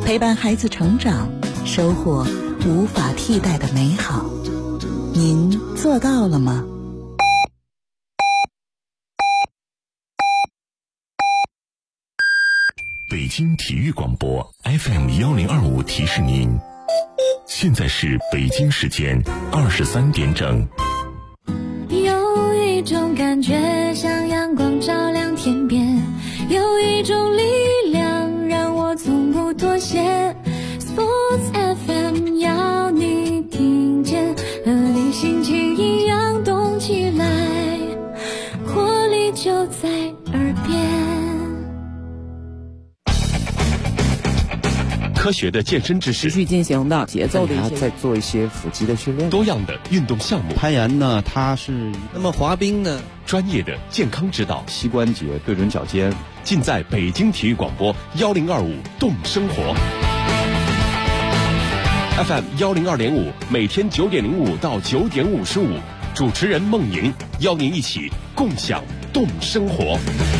陪伴孩子成长，收获无法替代的美好。您做到了吗？ 北京体育广播 FM1025 提示您，现在是北京时间23点整。 有一种感觉像阳光照亮天边，有一种力量让我从不妥协。 Sports FM 要你听见，和你心情一样动起来，活力就在耳边。 科学的健身知识， 持续进行的节奏的一些， 在做一些腹肌的训练， 多样的运动项目。 攀岩呢，它是那么滑冰呢， 专业的健康指导， 膝关节对准脚尖， 尽在北京体育广播1025动生活 FM 102.5，每天9点05到9点55，主持人梦莹邀您一起共享动生活。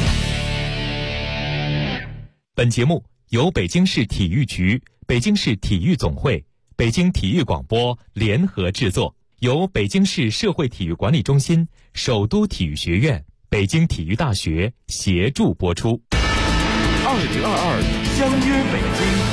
本节目由北京市体育局、北京市体育总会、北京体育广播联合制作，由北京市社会体育管理中心、首都体育学院、北京体育大学协助播出。 2022相约北京。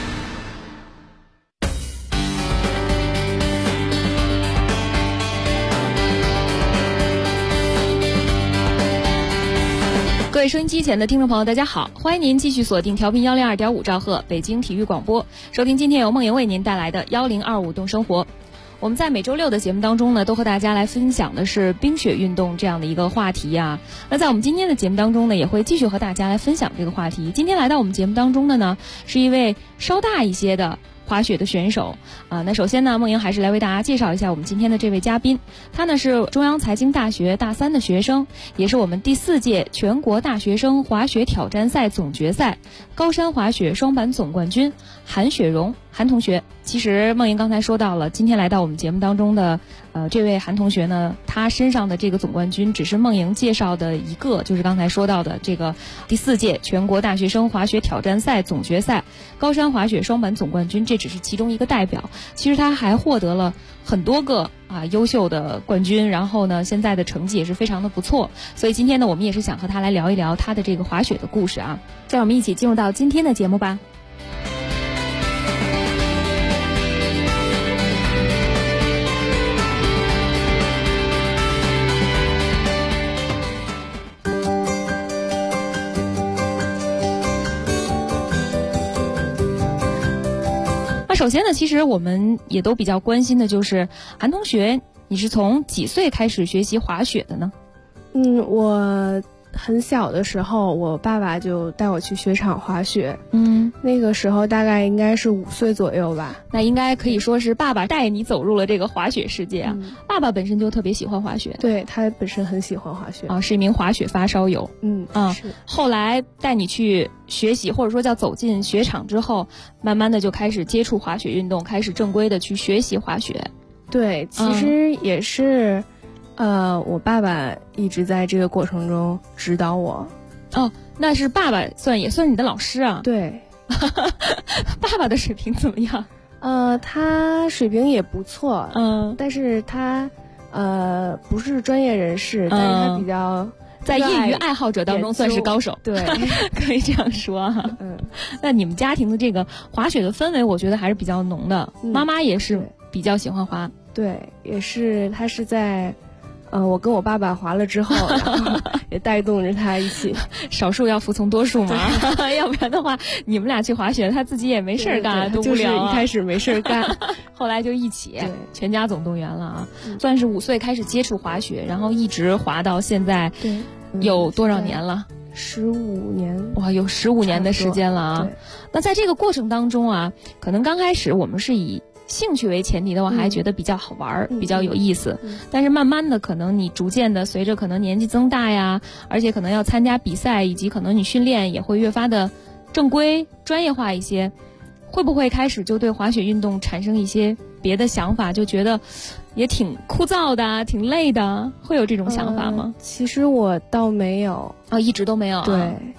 各位收音机前的听众朋友，大家好，欢迎您继续锁定调频102.5兆赫北京体育广播，收听今天由梦莹为您带来的1025动生活。我们在每周六的节目当中呢，都和大家来分享的是冰雪运动这样的一个话题啊。那在我们今天的节目当中呢，也会继续和大家来分享这个话题。今天来到我们节目当中的呢，是一位稍大一些的滑雪的选手那首先呢，梦莹还是来为大家介绍一下我们今天的这位嘉宾。他呢是中央财经大学大3的学生，也是我们第4届全国大学生滑雪挑战赛总决赛高山滑雪双板总冠军韩雪荣韩同学。其实梦莹刚才说到了，今天来到我们节目当中的这位韩同学呢，他身上的这个总冠军只是梦莹介绍的一个，就是刚才说到的这个第4届全国大学生滑雪挑战赛总决赛高山滑雪双板总冠军，这只是其中一个代表。其实他还获得了很多个优秀的冠军，然后呢现在的成绩也是非常的不错。所以今天呢，我们也是想和他来聊一聊他的这个滑雪的故事啊。让我们一起进入到今天的节目吧。首先呢，其实我们也都比较关心的就是韩同学，你是从几岁开始学习滑雪的呢？ 我很小的时候，我爸爸就带我去雪场滑雪。那个时候大概应该是5岁左右吧。 那应该可以说是爸爸带你走入了这个滑雪世界啊。爸爸本身就特别喜欢滑雪。 对，他本身很喜欢滑雪是一名滑雪发烧友。 是。 后来带你去学习，或者说叫走进雪场之后，慢慢的就开始接触滑雪运动，开始正规的去学习滑雪。 对，其实也是我爸爸一直在这个过程中指导我。 那是爸爸也算你的老师啊？ 对。 爸爸的水平怎么样？ 他水平也不错。但是他不是专业人士，但是他比较在业余爱好者当中算是高手。 对， 可以这样说啊。那你们家庭的这个滑雪的氛围，我觉得还是比较浓的。妈妈也是比较喜欢滑。 对，也是他是在我跟我爸爸滑了之后，然后也带动着他一起。 少数要服从多数嘛，要不然的话，你们俩去滑雪，他自己也没事干，多无聊。 就是一开始没事干， 后来就一起，全家总动员了啊！算是5岁开始接触滑雪，然后一直滑到现在，有多少年了 ？15年。 哇，有15年的时间了啊！那在这个过程当中啊，可能刚开始我们是以兴趣为前提的话，还觉得比较好玩，比较有意思。但是慢慢的，可能你逐渐的随着可能年纪增大呀，而且可能要参加比赛，以及可能你训练也会越发的正规专业化一些。会不会开始就对滑雪运动产生一些别的想法，就觉得也挺枯燥的，挺累的，会有这种想法吗？ 其实我倒没有一直都没有。 对，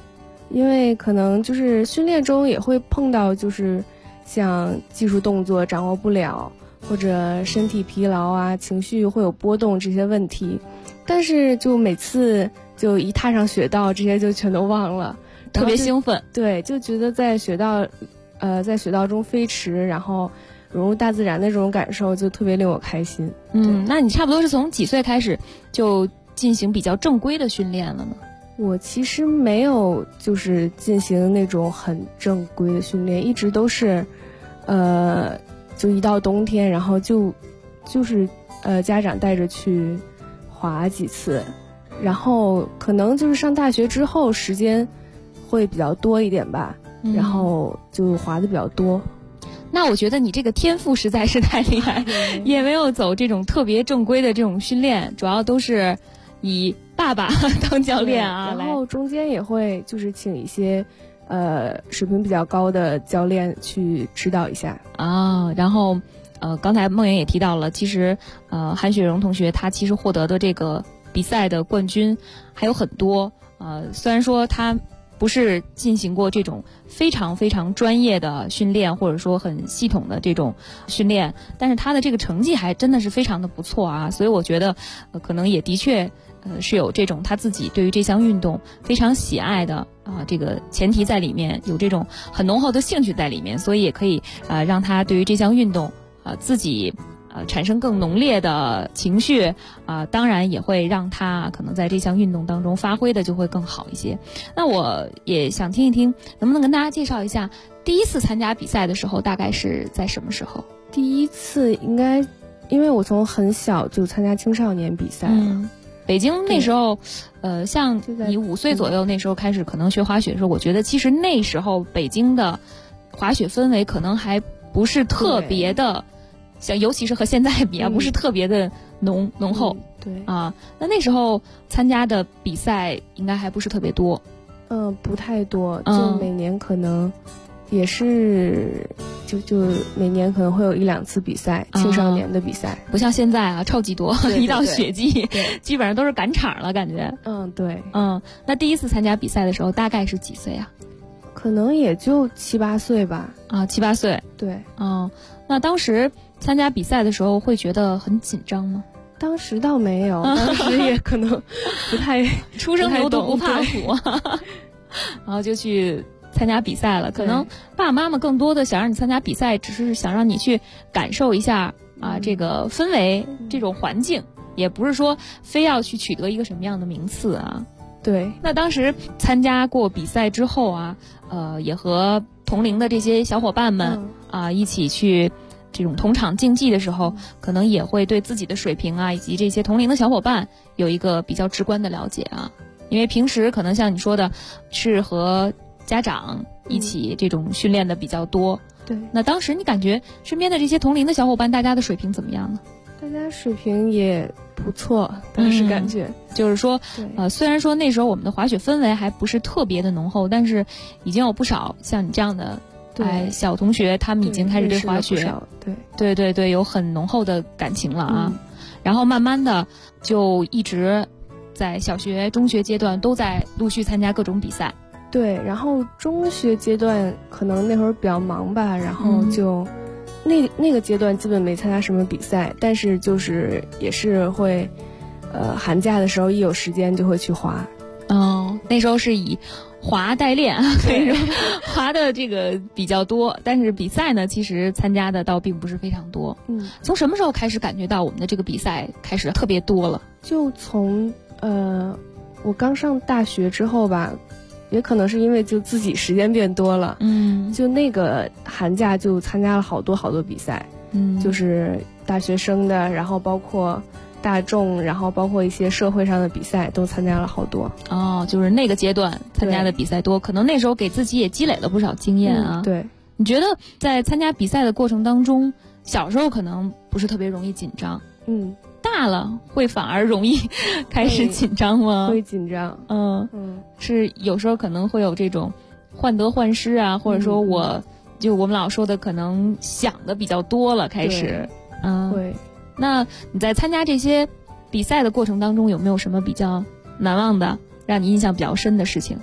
因为可能就是训练中也会碰到就是像技术动作掌握不了，或者身体疲劳啊，情绪会有波动这些问题，但是就每次就一踏上雪道，这些就全都忘了， 特别兴奋。 对，就觉得在雪道中飞驰，然后融入大自然的这种感受就特别令我开心。 那你差不多是从几岁开始就进行比较正规的训练了呢？ 我其实没有就是进行那种很正规的训练，一直都是就一到冬天，然后就是家长带着去滑几次，然后可能就是上大学之后时间会比较多一点吧，然后就滑的比较多。 那我觉得你这个天赋实在是太厉害，也没有走这种特别正规的这种训练，主要都是以爸爸当教练啊， 然后中间也会就是请一些水平比较高的教练去指导一下啊。然后刚才梦圆也提到了，其实韩雪蓉同学她其实获得的这个比赛的冠军还有很多，虽然说她不是进行过这种非常非常专业的训练，或者说很系统的这种训练，但是她的这个成绩还真的是非常的不错啊。所以我觉得可能也的确是有这种她自己对于这项运动非常喜爱的这个前提在里面，有这种很浓厚的兴趣在里面，所以也可以让她对于这项运动自己产生更浓烈的情绪当然也会让他可能在这项运动当中发挥的就会更好一些。那我也想听一听，能不能跟大家介绍一下第一次参加比赛的时候大概是在什么时候？ 第一次应该因为我从很小就参加青少年比赛了。 北京那时候像你5岁左右那时候开始可能学滑雪的时候，我觉得其实那时候北京的滑雪氛围可能还不是特别的像，尤其是和现在比不是特别的浓厚。 对那时候参加的比赛应该还不是特别多。 不太多，就每年可能也是就每年可能会有1-2次比赛，青少年的比赛， 不像现在超级多， 对一到雪季基本上都是赶场了感觉。 对。 那第一次参加比赛的时候大概是几岁啊？ 可能也就7-8岁吧。 7-8岁。 对。 那当时参加比赛的时候会觉得很紧张吗？ 当时倒没有，当时也可能不太初生牛犊不怕虎然后就去参加比赛了。可能爸爸妈妈更多的想让你参加比赛，只是想让你去感受一下这个氛围，这种环境，也不是说非要去取得一个什么样的名次啊。 对。 那当时参加过比赛之后也和同龄的这些小伙伴们一起去这种同场竞技的时候，可能也会对自己的水平以及这些同龄的小伙伴有一个比较直观的了解因为平时可能像你说的是和家长一起这种训练的比较多。 对。 那当时你感觉身边的这些同龄的小伙伴大家的水平怎么样呢？ 大家水平也不错，当时感觉就是说虽然说那时候我们的滑雪氛围还不是特别的浓厚，但是已经有不少像你这样的小同学，他们已经开始对滑雪对有很浓厚的感情了然后慢慢的就一直在小学中学阶段都在陆续参加各种比赛。 对，然后中学阶段可能那会儿比较忙吧，然后就那个阶段基本没参加什么比赛，但是就是也是会寒假的时候一有时间就会去滑。 那时候是以滑代练所以说滑的这个比较多，但是比赛呢其实参加的倒并不是非常多。从什么时候开始感觉到我们的这个比赛开始特别多了？就从我刚上大学之后吧，也可能是因为就自己时间变多了，就那个寒假就参加了好多比赛，就是大学生的，然后包括大众，然后包括一些社会上的比赛都参加了好多。 就是那个阶段参加的比赛多，可能那时候给自己也积累了不少经验对。 你觉得在参加比赛的过程当中，小时候可能不是特别容易紧张，大了会反而容易开始紧张吗？ 会紧张。 是有时候可能会有这种患得患失或者说我们老说的可能想的比较多了开始。 会。 那你在参加这些比赛的过程当中有没有什么比较难忘的让你印象比较深的事情？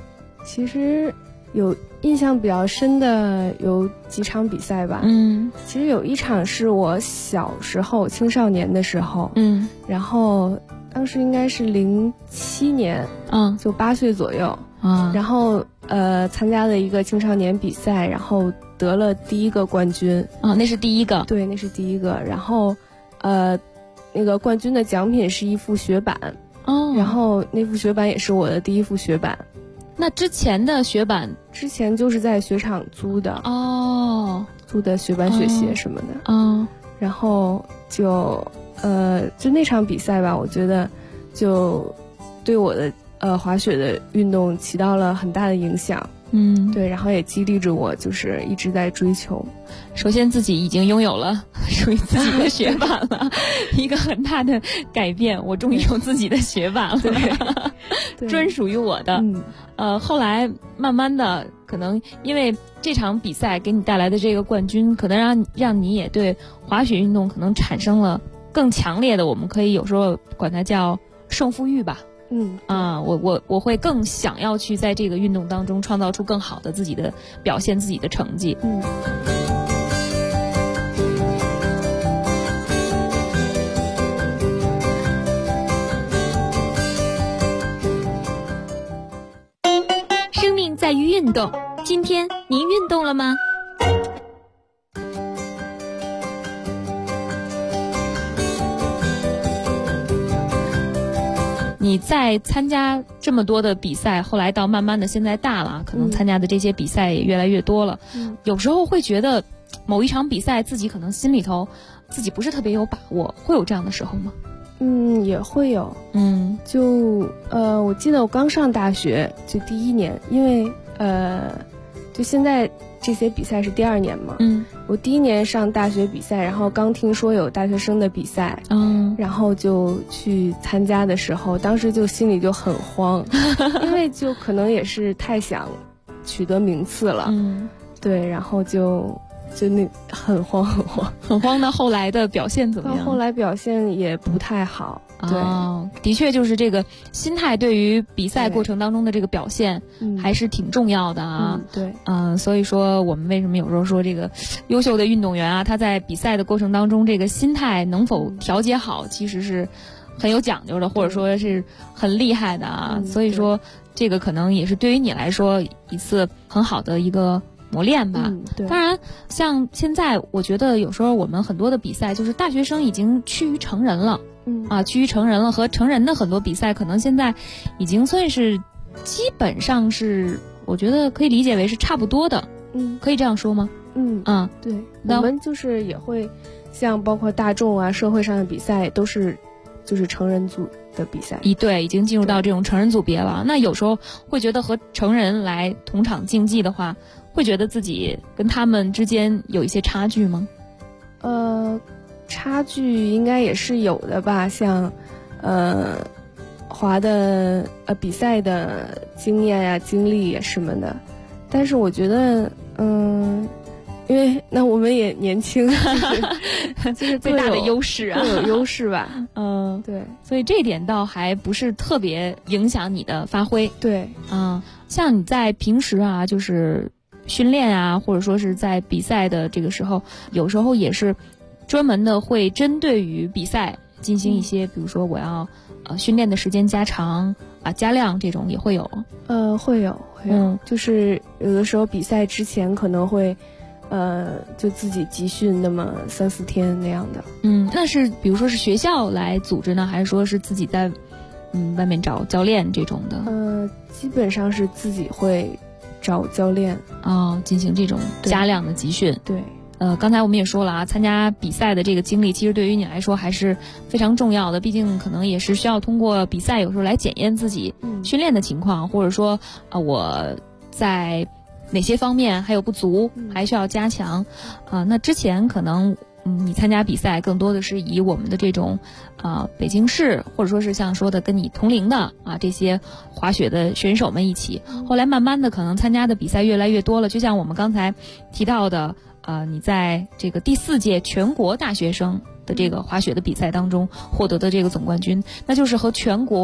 其实有印象比较深的有几场比赛吧。其实有一场是我小时候青少年的时候，然后当时应该是07年，就8岁左右，然后参加了一个青少年比赛，然后得了第1个冠军。 那是第1个。 对，那是第1个。然后那个冠军的奖品是一副雪板。然后那副雪板也是我的第1副雪板。 那之前的雪板， 之前就是在雪场租的。租的雪板、雪鞋什么的。然后就那场比赛吧，我觉得就对我的滑雪的运动起到了很大的影响。对，然后也激励着我，就是一直在追求。 首先自己已经拥有了属于自己的雪板了，一个很大的改变，我终于有自己的雪板了，对，专属于我的。后来慢慢的，可能因为这场比赛给你带来的这个冠军，可能让你也对滑雪运动可能产生了更强烈的，我们可以有时候管它叫胜负欲吧。我会更想要去在这个运动当中创造出更好的自己的表现，自己的成绩。 生命在于运动，今天您运动了吗？ 你在参加这么多的比赛，后来到慢慢的现在大了，可能参加的这些比赛也越来越多了。有时候会觉得某一场比赛自己可能心里头自己不是特别有把握，会有这样的时候吗？ 也会有。我记得我刚上大学就第1年，因为就现在这些比赛是第2年嘛。我第1年上大学比赛，然后刚听说有大学生的比赛，然后就去参加的时候，当时就心里就很慌，因为就可能也是太想取得名次了。对，然后就那很慌。 那后来的表现怎么样？ 后来表现也不太好。对， 的确就是这个心态对于比赛过程当中的这个表现还是挺重要的啊。 对， 所以说我们为什么有时候说这个优秀的运动员啊，他在比赛的过程当中这个心态能否调节好，其实是很有讲究的，或者说是很厉害的啊。所以说这个可能也是对于你来说一次很好的一个磨练吧。当然像现在我觉得有时候我们很多的比赛就是大学生已经趋于成人了。趋于成人了，和成人的很多比赛可能现在已经算是基本上是我觉得可以理解为是差不多的。可以这样说吗？ 对，我们就是也会像包括大众啊社会上的比赛都是就是成人组的比赛。 对，已经进入到这种成人组别了。那有时候会觉得和成人来同场竞技的话，会觉得自己跟他们之间有一些差距吗？ 差距应该也是有的吧，像滑的比赛的经验呀、经历呀什么的。但是我觉得因为那我们也年轻， 就是最大的优势啊， 各有优势吧。对， 所以这一点倒还不是特别影响你的发挥。 对， 像你在平时啊，就是训练啊，或者说是在比赛的这个时候，有时候也是专门的会针对于比赛进行一些，比如说我要训练的时间加长啊、加量这种也会有。 会有，就是有的时候比赛之前可能会就自己集训那么3-4天那样的。 那是比如说是学校来组织呢，还是说是自己在外面找教练这种的？ 基本上是自己会找教练进行这种加量的集训。 对。 刚才我们也说了啊，参加比赛的这个经历其实对于你来说还是非常重要的，毕竟可能也是需要通过比赛有时候来检验自己训练的情况，或者说我在哪些方面还有不足，还需要加强。那之前可能你参加比赛更多的是以我们的这种北京市或者说是像说的跟你同龄的这些滑雪的选手们一起，后来慢慢的可能参加的比赛越来越多了，就像我们刚才提到的你在这个第4届全国大学生的这个滑雪的比赛当中获得的这个总冠军，那就是和全国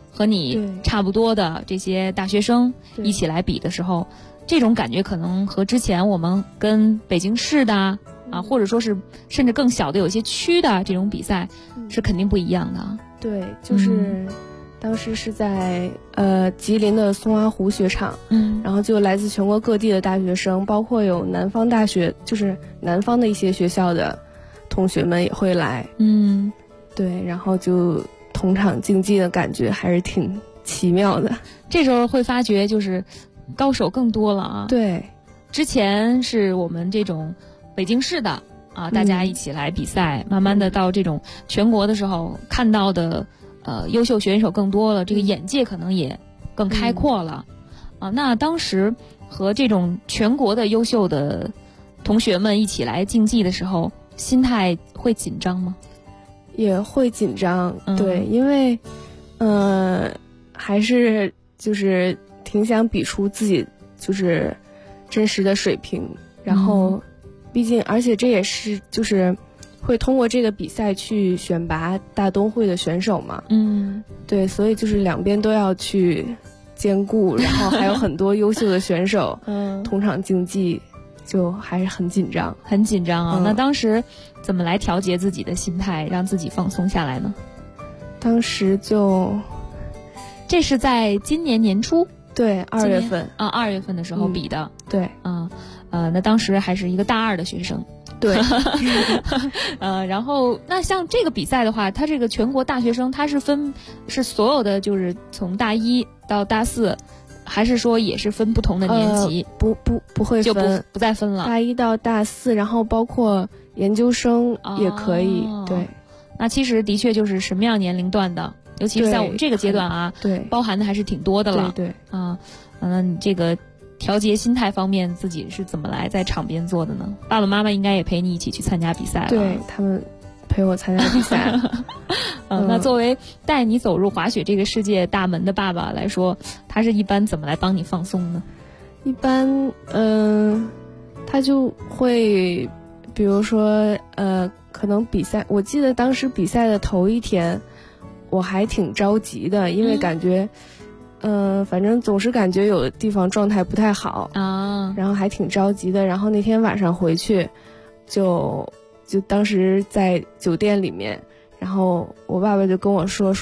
和你差不多的这些大学生一起来比的时候，这种感觉可能和之前我们跟北京市的啊，或者说是甚至更小的有些区的这种比赛是肯定不一样的。 对，就是当时是在吉林的松花湖雪场，然后就来自全国各地的大学生，包括有南方大学，就是南方的一些学校的同学们也会来，对，然后就同场竞技的感觉还是挺奇妙的。 这时候会发觉就是高手更多了啊。 对， 之前是我们这种北京市的啊，大家一起来比赛，慢慢的到这种全国的时候，看到的优秀选手更多了，这个眼界可能也更开阔了啊。那当时和这种全国的优秀的同学们一起来竞技的时候，心态会紧张吗？ 也会紧张，对，因为还是就是挺想比出自己就是真实的水平，然后毕竟而且这也是就是会通过这个比赛去选拔大冬会的选手嘛，对，所以就是两边都要去兼顾，然后还有很多优秀的选手同场竞技，就还是很紧张， 很紧张啊。那当时怎么来调节自己的心态，让自己放松下来呢？ 当时这是在今年年初， 对，2月份啊，2月份的时候比的， 对， 那当时还是一个大2的学生， 对， 然后那像这个比赛的话，它这个全国大学生，它是所有的就是从大1到大4。还是说也是分不同的年级？ 不会分， 就不再分了。 大1到大4，然后包括研究生也可以。对， 那其实的确就是什么样年龄段的，尤其是在我们这个阶段啊， 对， 包含的还是挺多的了。 对， 那你这个调节心态方面，自己是怎么来在场边做的呢？爸爸妈妈应该也陪你一起去参加比赛了。 对，他们陪我参加比赛。 那作为带你走入滑雪这个世界大门的爸爸来说，他是一般怎么来帮你放松呢？ 一般他就会比如说可能比赛，我记得当时比赛的头一天我还挺着急的，因为感觉反正总是感觉有的地方状态不太好啊，然后还挺着急的。然后那天晚上回去就当时在酒店里面，然后我爸爸就跟我说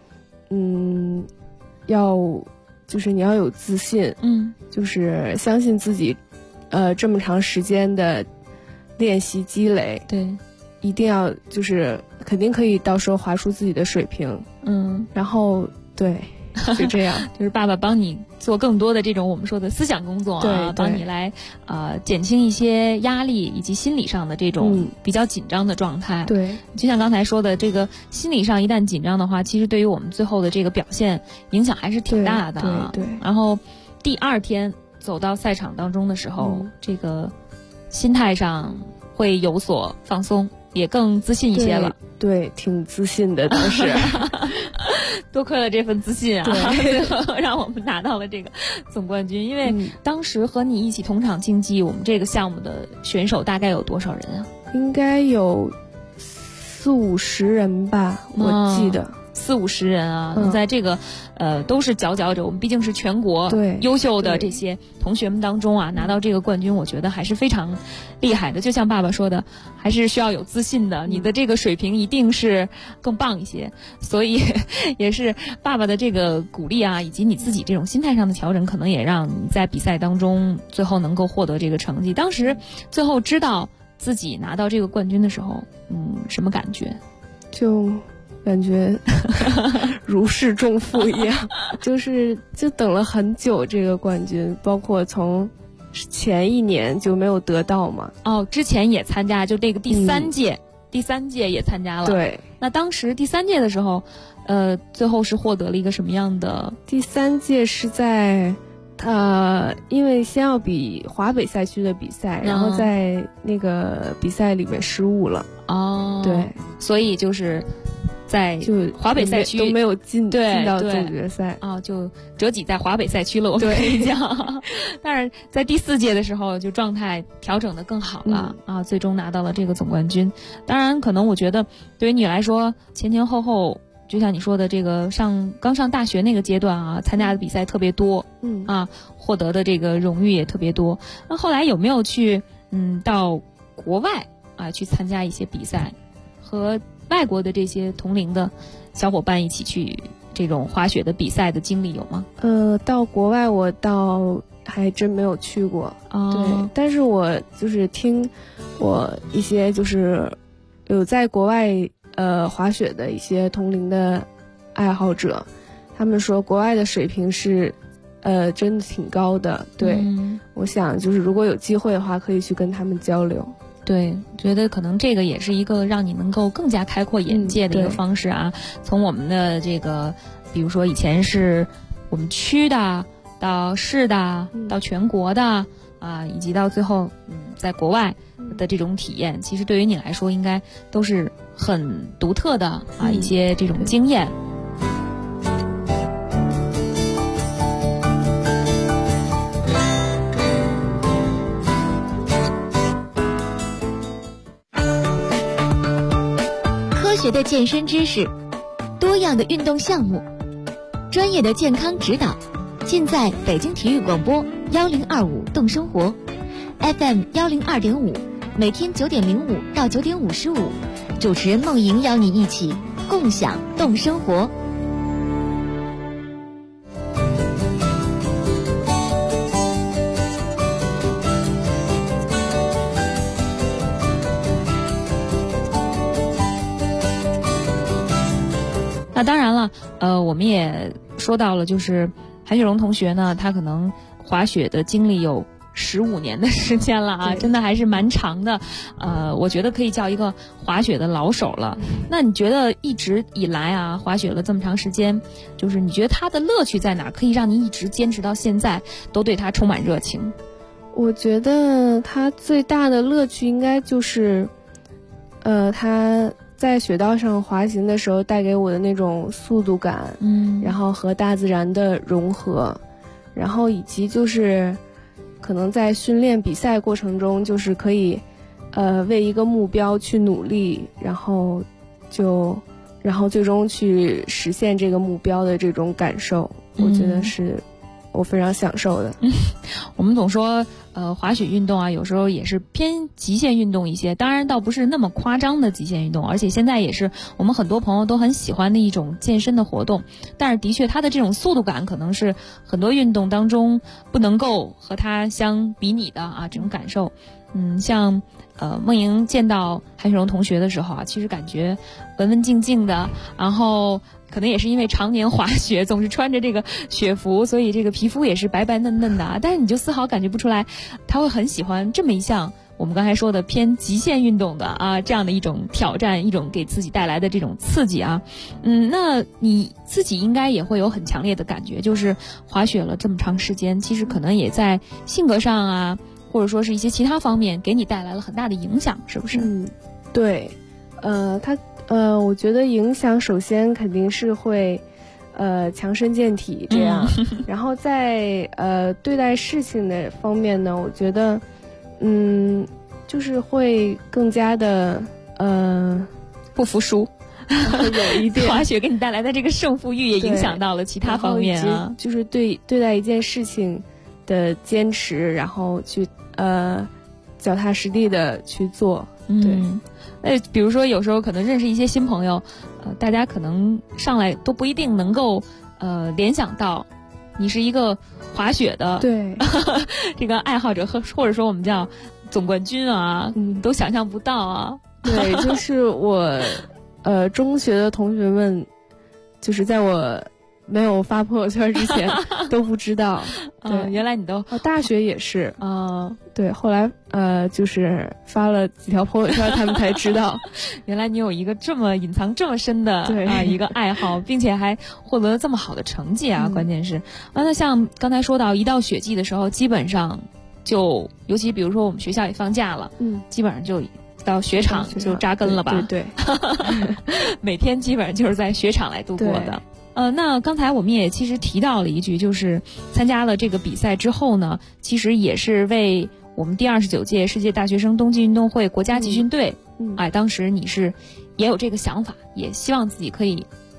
就是你要有自信，就是相信自己，这么长时间的练习积累， 对， 一定要就是肯定可以到时候滑出自己的水平，然后对。就这样， 就是爸爸帮你做更多的这种我们说的思想工作啊，帮你来减轻一些压力以及心理上的这种比较紧张的状态。 对， 就像刚才说的，这个心理上一旦紧张的话，其实对于我们最后的这个表现影响还是挺大的啊。 对。 然后第2天走到赛场当中的时候，这个心态上会有所放松，也更自信一些了。 对，挺自信的当时。 多亏了这份自信啊，最后让我们拿到了这个总冠军。因为当时和你一起同场竞技，我们这个项目的选手大概有多少人啊？ 应该有40-50人吧，我记得。 40-50人啊，在这个都是佼佼者，我们毕竟是全国优秀的这些同学们当中啊，拿到这个冠军，我觉得还是非常厉害的。就像爸爸说的，还是需要有自信的，你的这个水平一定是更棒一些。所以也是爸爸的这个鼓励啊，以及你自己这种心态上的调整，可能也让你在比赛当中最后能够获得这个成绩。当时最后知道自己拿到这个冠军的时候，什么感觉？ 就感觉如释重负一样，就等了很久这个冠军，包括从前1年就没有得到嘛。 之前也参加，就这个第3届，第3届也参加了。 对， 那当时第3届的时候，最后是获得了一个什么样的？ 第3届是在因为先要比华北赛区的比赛，然后在那个比赛里面失误了。对， 所以就是在华北赛区都没有进到总决赛就折戟在华北赛区了，我们可以讲。但是在第4届的时候，就状态调整得更好了最终拿到了这个总冠军。当然，可能我觉得对于你来说，前前后后就像你说的，这个刚上大学那个阶段啊，参加的比赛特别多，获得的这个荣誉也特别多。那后来有没有去到国外啊去参加一些比赛，和外国的这些同龄的小伙伴一起去这种滑雪的比赛的经历有吗？ 到国外我倒还真没有去过，对，但是我就是听我一些就是有在国外滑雪的一些同龄的爱好者，他们说国外的水平是真的挺高的，对，我想就是如果有机会的话可以去跟他们交流。 对，觉得可能这个也是一个让你能够更加开阔眼界的一个方式啊。从我们的这个比如说以前是我们区的到市的到全国的啊，以及到最后在国外的这种体验，其实对于你来说应该都是很独特的啊一些这种经验。 科学的健身知识，多样的运动项目，专业的健康指导，尽在北京体育广播1025动生活 FM 102.5，每天9点05到9点55，主持人梦莹邀你一起共享动生活。 那当然了，我们也说到了，就是韩雪蓉同学呢，她可能滑雪的经历有15年的时间了啊，真的还是蛮长的。我觉得可以叫一个滑雪的老手了。那你觉得一直以来啊，滑雪了这么长时间，就是你觉得它的乐趣在哪儿？可以让你一直坚持到现在，都对它充满热情？ 我觉得它最大的乐趣应该就是，它在雪道上滑行的时候带给我的那种速度感，然后和大自然的融合，然后以及就是可能在训练比赛过程中，就是可以为一个目标去努力，然后最终去实现这个目标的这种感受，我觉得是我非常享受的。 我们总说滑雪运动啊，有时候也是偏极限运动一些，当然倒不是那么夸张的极限运动，而且现在也是我们很多朋友都很喜欢的一种健身的活动。但是的确它的这种速度感可能是很多运动当中不能够和它相比拟的啊，这种感受。像梦莹见到韩雪蓉同学的时候啊，其实感觉文文静静的，然后可能也是因为常年滑雪，总是穿着这个雪服，所以这个皮肤也是白白嫩嫩的啊。但是你就丝毫感觉不出来，他会很喜欢这么一项我们刚才说的偏极限运动的啊，这样的一种挑战，一种给自己带来的这种刺激啊。那你自己应该也会有很强烈的感觉，就是滑雪了这么长时间，其实可能也在性格上啊，或者说是一些其他方面给你带来了很大的影响，是不是？ 对，我觉得影响首先肯定是会强身健体这样，然后在对待事情的方面呢，我觉得就是会更加的不服输。 有一点滑雪给你带来的这个胜负欲也影响到了其他方面啊， 就是对待一件事情的坚持，然后去脚踏实地的去做。对， 比如说有时候可能认识一些新朋友，大家可能上来都不一定能够联想到你是一个滑雪的对这个爱好者，或者说我们叫总冠军啊，都想象不到啊。 对，就是我中学的同学们，就是在我没有发朋友圈之前都不知道。对， 原来你都大学也是对，后来就是发了几条朋友圈，他们才知道原来你有一个这么隐藏这么深的一个爱好，并且还获得了这么好的成绩啊！关键是那像刚才说到，一到雪季的时候，基本上就尤其比如说我们学校也放假了，基本上就到雪场就扎根了吧？ 对， 每天基本上就是在雪场来度过的。那刚才我们也其实提到了一句，就是参加了这个比赛之后呢，其实也是为我们第29届世界大学生冬季运动会国家集训队，当时你是也有这个想法，也希望自己可以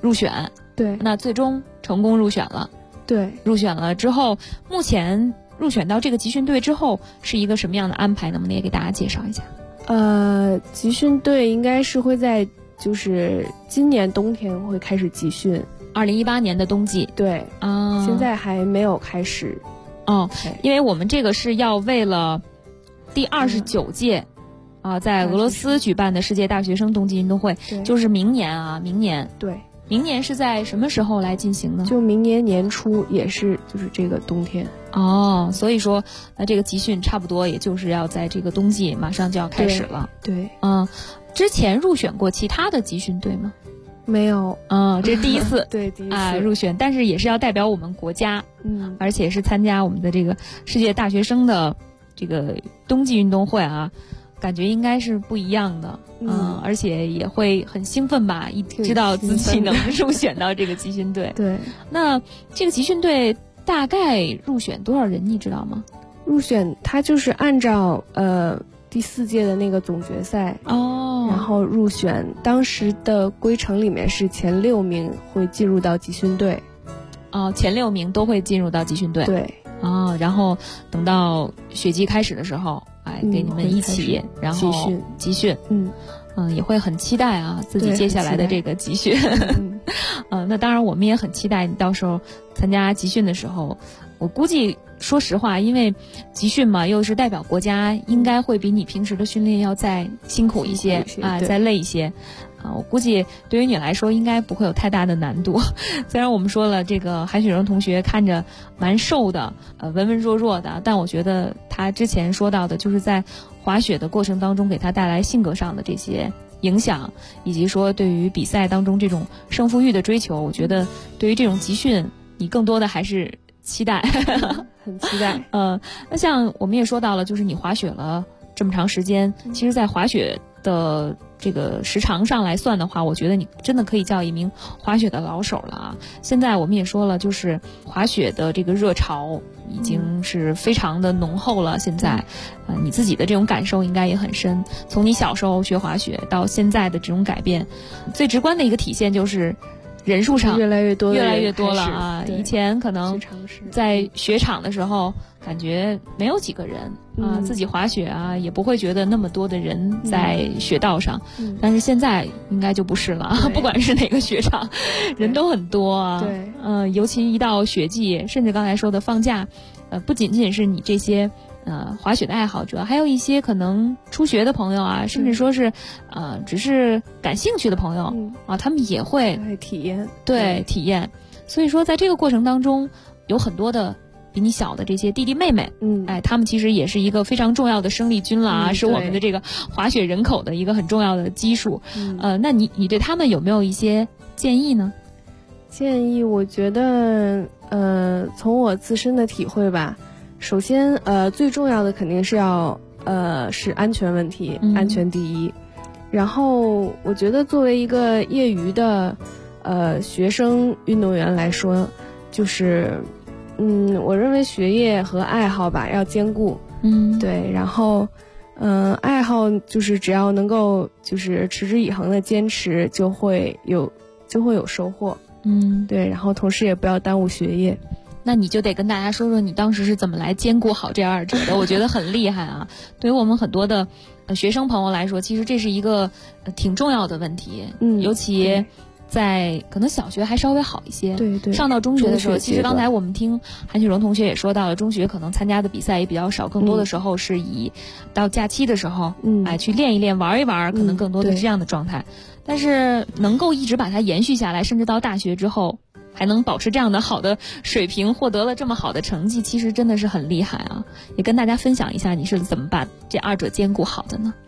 入选。 对， 那最终成功入选了。 对， 入选了之后，目前入选到这个集训队之后是一个什么样的安排？能不能也给大家介绍一下？ 集训队应该是会在就是今年冬天会开始集训 ，2018年的冬季。 对啊，现在还没有开始。 哦，因为我们这个是要为了第29届在俄罗斯举办的世界大学生冬季运动会，就是明年。 对。 明年是在什么时候来进行呢？ 就明年年初，也是就是这个冬天。 哦，所以说那这个集训差不多也就是要在这个冬季马上就要开始了。 对， 之前入选过其他的集训队吗？ 没有。 这是第一次。 对，第一次入选，但是也是要代表我们国家，而且是参加我们的这个世界大学生的这个冬季运动会啊。感觉应该是不一样的，而且也会很兴奋吧，一知道自己能入选到这个集训队。 对， 那这个集训队大概入选多少人，你知道吗？ 入选它就是按照第4届的那个总决赛然后入选，当时的规程里面是前6名会进入到集训队。 前6名都会进入到集训队。 对。 然后等到雪季开始的时候，给你们一起，然后集训，也会很期待自己接下来的这个集训。那当然我们也很期待你到时候参加集训的时候，我估计说实话，因为集训嘛，又是代表国家，应该会比你平时的训练要再辛苦一些再累一些。我估计对于你来说应该不会有太大的难度。虽然我们说了这个韩雪荣同学看着蛮瘦的，文文弱弱的，但我觉得他之前说到的就是在滑雪的过程当中给他带来性格上的这些影响，以及说对于比赛当中这种胜负欲的追求，我觉得对于这种集训你更多的还是期待。 很期待。 那像我们也说到了，就是你滑雪了这么长时间，其实在滑雪的这个时长上来算的话，我觉得你真的可以叫一名滑雪的老手了啊！现在我们也说了，就是滑雪的这个热潮已经是非常的浓厚了。现在，你自己的这种感受应该也很深。从你小时候学滑雪到现在的这种改变，最直观的一个体现就是人数上越来越多了啊！以前可能在雪场的时候，感觉没有几个人自己滑雪也不会觉得那么多的人在雪道上，但是现在应该就不是了，不管是哪个雪场，人都很多啊。 对， 尤其一到雪季，甚至刚才说的放假，不仅仅是你这些滑雪的爱好者，还有一些可能初学的朋友甚至说是只是感兴趣的朋友他们也会体验。 对，体验。所以说在这个过程当中，有很多的比你小的这些弟弟妹妹，他们其实也是一个非常重要的生力军了是我们的这个滑雪人口的一个很重要的基数。那你对他们有没有一些建议呢？ 建议我觉得从我自身的体会吧，首先最重要的肯定是要是安全问题，安全第一。然后我觉得作为一个业余的学生运动员来说，就是我认为学业和爱好吧要兼顾。对，然后爱好就是只要能够就是持之以恒的坚持，就会有收获。对，然后同时也不要耽误学业。 那你就得跟大家说说你当时是怎么来兼顾好这二者的，我觉得很厉害啊。对于我们很多的学生朋友来说，其实这是一个挺重要的问题。尤其在可能小学还稍微好一些， 对， 上到中学的时候，其实刚才我们听韩雪荣同学也说到了，中学可能参加的比赛也比较少，更多的时候是以到假期的时候去练一练玩一玩，可能更多的这样的状态。但是能够一直把它延续下来，甚至到大学之后还能保持这样的好的水平，获得了这么好的成绩，其实真的是很厉害啊！也跟大家分享一下你是怎么把这二者兼顾好的呢？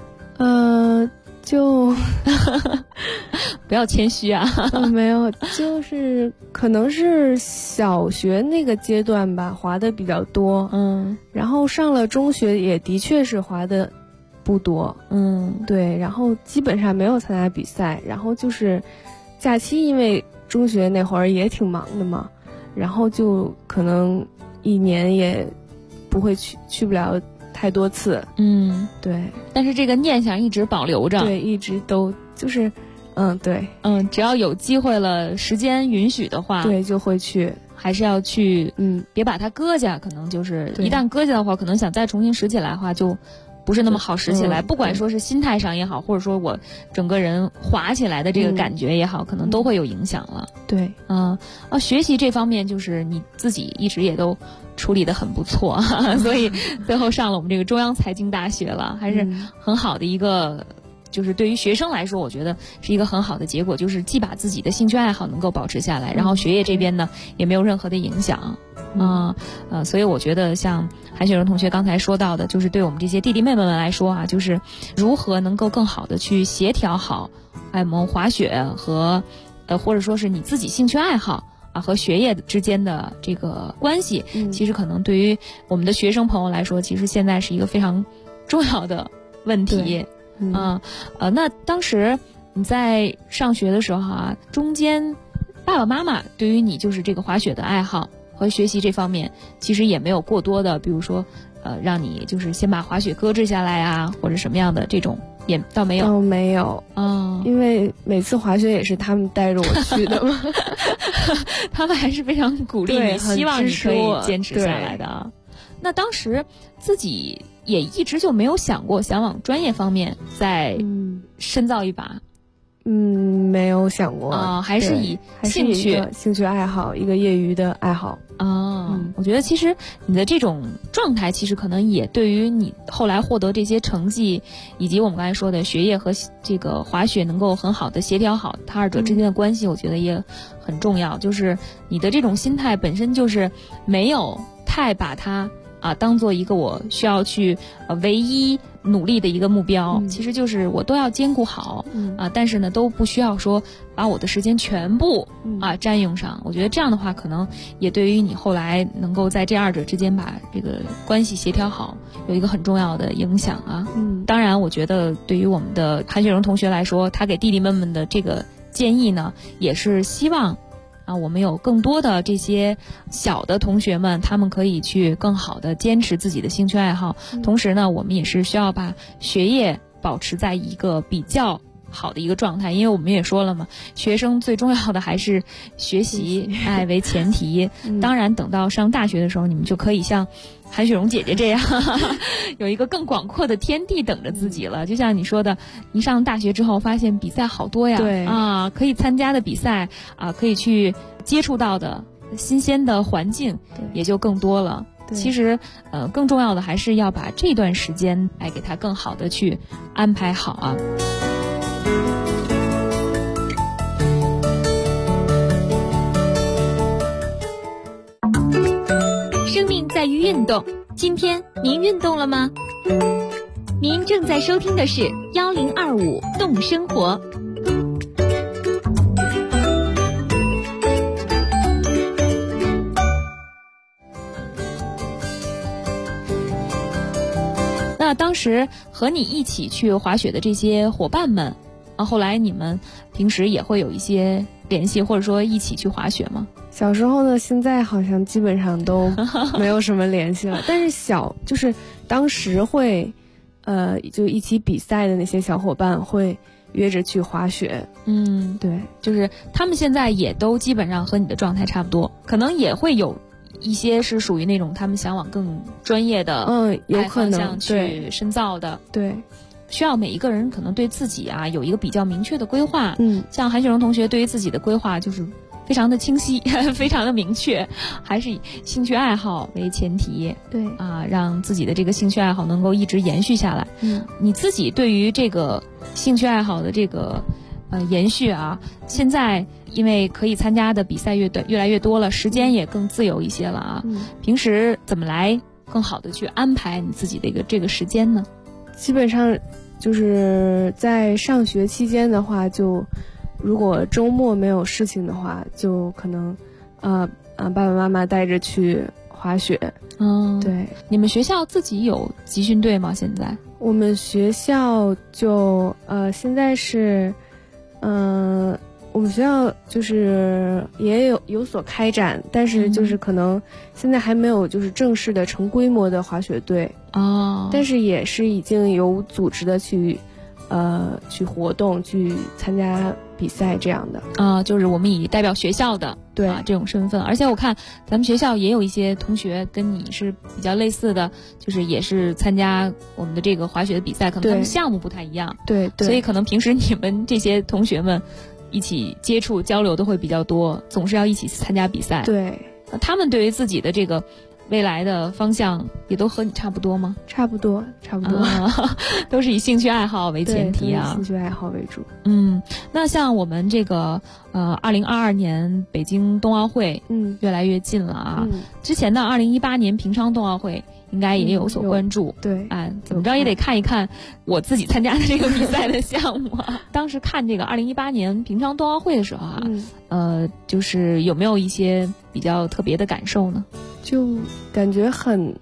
就不要谦虚啊。 没有，就是可能是小学那个阶段吧，滑的比较多。然后上了中学也的确是滑的不多。对，然后基本上没有参加比赛，然后就是假期，因为中学那会儿也挺忙的嘛，然后就可能一年也不会去不了太多次。对， 但是这个念想一直保留着。 对，一直都就是对， 只要有机会了，时间允许的话， 对，就会去， 还是要去，别把它搁下，可能就是一旦搁下的话，可能想再重新拾起来的话，就不是那么好拾起来。不管说是心态上也好，或者说我整个人滑起来的这个感觉也好，可能都会有影响了。 对， 学习这方面就是你自己一直也都处理得很不错，所以最后上了我们这个中央财经大学了，还是很好的一个。就是对于学生来说，我觉得是一个很好的结果，就是既把自己的兴趣爱好能够保持下来，然后学业这边呢也没有任何的影响，所以我觉得像韩雪荣同学刚才说到的，就是对我们这些弟弟妹妹们来说啊，就是如何能够更好的去协调好我们滑雪和或者说是你自己兴趣爱好和学业之间的这个关系，其实可能对于我们的学生朋友来说，其实现在是一个非常重要的问题。那当时你在上学的时候啊，中间爸爸妈妈对于你就是这个滑雪的爱好和学习这方面，其实也没有过多的，比如说让你就是先把滑雪搁置下来啊，或者什么样的这种也倒没有。 没有因为每次滑雪也是他们带着我去的嘛， 他们还是非常鼓励你，希望你可以坚持下来的啊。那当时自己也一直就没有想过想往专业方面再深造一把。 没有想过还是以兴趣爱好，一个业余的爱好。 我觉得其实你的这种状态，其实可能也对于你后来获得这些成绩，以及我们刚才说的学业和这个滑雪能够很好的协调好它二者之间的关系，我觉得也很重要。就是你的这种心态本身就是没有太把它当做一个我需要去唯一努力的一个目标，其实就是我都要兼顾好但是呢都不需要说把我的时间全部占用上。我觉得这样的话可能也对于你后来能够在这二者之间把这个关系协调好有一个很重要的影响啊。当然我觉得对于我们的韩雪荣同学来说，他给弟弟妹妹的这个建议呢，也是希望我们有更多的这些小的同学们，他们可以去更好的坚持自己的兴趣爱好，同时呢我们也是需要把学业保持在一个比较好的一个状态，因为我们也说了嘛，学生最重要的还是学习为前提。当然等到上大学的时候，你们就可以像韩雪荣姐姐这样有一个更广阔的天地等着自己了。就像你说的，你上大学之后发现比赛好多呀， 对可以参加的比赛可以去接触到的新鲜的环境也就更多了。其实更重要的还是要把这段时间给它更好的去安排好啊。 生命在于运动，今天您运动了吗？您正在收听的是1025动生活。 那当时和你一起去滑雪的这些伙伴们后来你们平时也会有一些联系，或者说一起去滑雪吗？ 小时候呢，现在好像基本上都没有什么联系了。但是就是当时会，就一起比赛的那些小伙伴会约着去滑雪。对， 就是他们现在也都基本上和你的状态差不多，可能也会有一些是属于那种他们想往更专业的有可能去深造的。 对。 需要每一个人可能对自己有一个比较明确的规划。像韩雪荣同学对于自己的规划就是非常的清晰非常的明确，还是以兴趣爱好为前提。 对让自己的这个兴趣爱好能够一直延续下来。你自己对于这个兴趣爱好的这个延续现在因为可以参加的比赛越来越多了，时间也更自由一些了平时怎么来更好的去安排你自己的这个时间呢？ 基本上就是在上学期间的话，就如果周末没有事情的话，就可能爸爸妈妈带着去滑雪。对。 你们学校自己有集训队吗？现在我们学校就现在是我们学校就是也有所开展，但是就是可能现在还没有就是正式的成规模的滑雪队。但是也是已经有组织的去活动，去参加比赛这样的。 就是我们以代表学校的对这种身份，而且我看咱们学校也有一些同学跟你是比较类似的，就是也是参加我们的这个滑雪的比赛，可能他们项目不太一样， 对， 所以可能平时你们这些同学们一起接触交流都会比较多，总是要一起参加比赛。 对， 他们对于自己的这个未来的方向也都和你差不多吗？ 差不多， 都是以兴趣爱好为前提啊， 以兴趣爱好为主。 那像我们这个2022年北京冬奥会，越来越近了啊。之前的2018年平昌冬奥会应该也有所关注， 对， 怎么着也得看一看我自己参加的这个比赛的项目啊。当时看这个2018年平昌冬奥会的时候就是有没有一些比较特别的感受呢？ 就感觉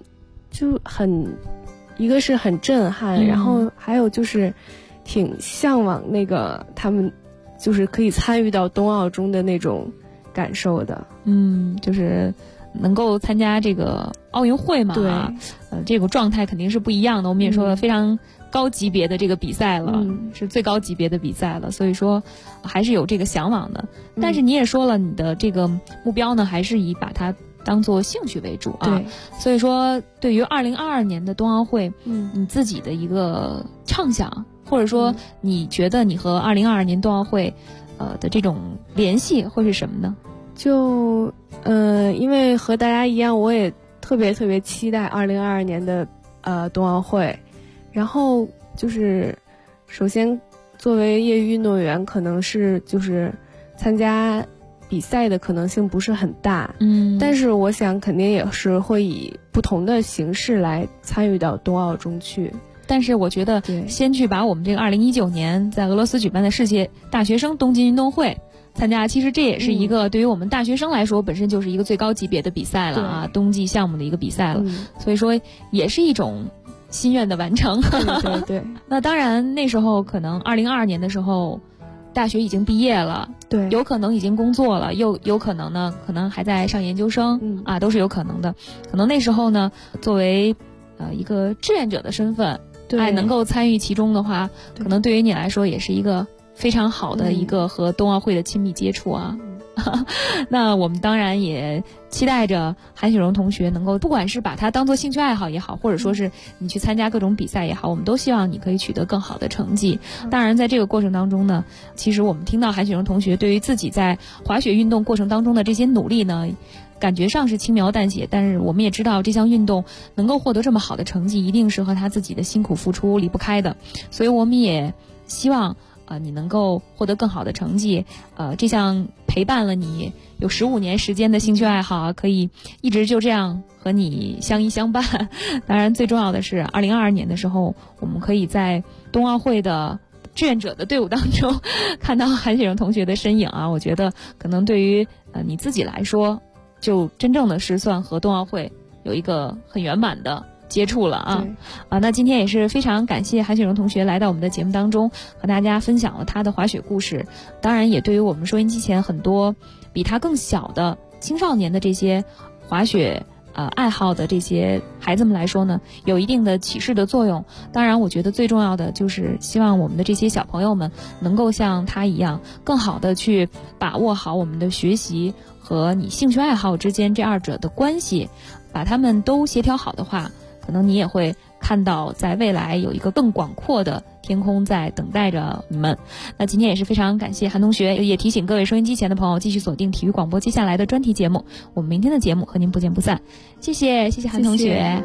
一个是很震撼，然后还有就是挺向往那个他们就是可以参与到冬奥中的那种感受的。 就是能够参加这个奥运会嘛， 对， 这个状态肯定是不一样的。我们也说了，非常高级别的这个比赛了，是最高级别的比赛了，所以说还是有这个向往的。但是你也说了，你的这个目标呢，还是以把它当做兴趣为主啊。 对， 所以说对于2022年的冬奥会，你自己的一个畅想，或者说你觉得你和2022年冬奥会的这种联系会是什么呢？ 就因为和大家一样，我也特别期待2022年的冬奥会。然后就是首先作为业余运动员，可能是就是参加比赛的可能性不是很大，但是我想肯定也是会以不同的形式来参与到冬奥中去。 但是我觉得先去把我们这个2019年在俄罗斯举办的世界大学生冬季运动会参加，其实这也是一个对于我们大学生来说本身就是一个最高级别的比赛了啊，冬季项目的一个比赛了，所以说也是一种心愿的完成。 对那当然那时候可能2022年的时候大学已经毕业了， 对， 有可能已经工作了，又有可能呢可能还在上研究生，都是有可能的。可能那时候呢作为一个志愿者的身份，能够参与其中的话，可能对于你来说也是一个非常好的一个和冬奥会的亲密接触啊。那我们当然也期待着韩雪蓉同学能够，不管是把它当做兴趣爱好也好，或者说是你去参加各种比赛也好，我们都希望你可以取得更好的成绩。当然在这个过程当中呢，其实我们听到韩雪蓉同学对于自己在滑雪运动过程当中的这些努力呢，感觉上是轻描淡写，但是我们也知道这项运动能够获得这么好的成绩，一定是和他自己的辛苦付出离不开的。所以我们也希望你能够获得更好的成绩，这项陪伴了你有15年时间的兴趣爱好可以一直就这样和你相依相伴。当然最重要的是2022年的时候，我们可以在冬奥会的志愿者的队伍当中看到韩雪蓉同学的身影啊，我觉得可能对于你自己来说，就真正的是算和冬奥会有一个很圆满的接触了啊。那今天也是非常感谢韩雪蓉同学来到我们的节目当中，和大家分享了她的滑雪故事。当然也对于我们收音机前很多比她更小的青少年的这些滑雪爱好的这些孩子们来说呢，有一定的启示的作用。当然我觉得最重要的就是希望我们的这些小朋友们能够像她一样，更好的去把握好我们的学习和你兴趣爱好之间这二者的关系，把他们都协调好的话，可能你也会看到在未来有一个更广阔的天空在等待着你们。那今天也是非常感谢韩同学，也提醒各位收音机前的朋友继续锁定体育广播接下来的专题节目，我们明天的节目和您不见不散。谢谢韩同学。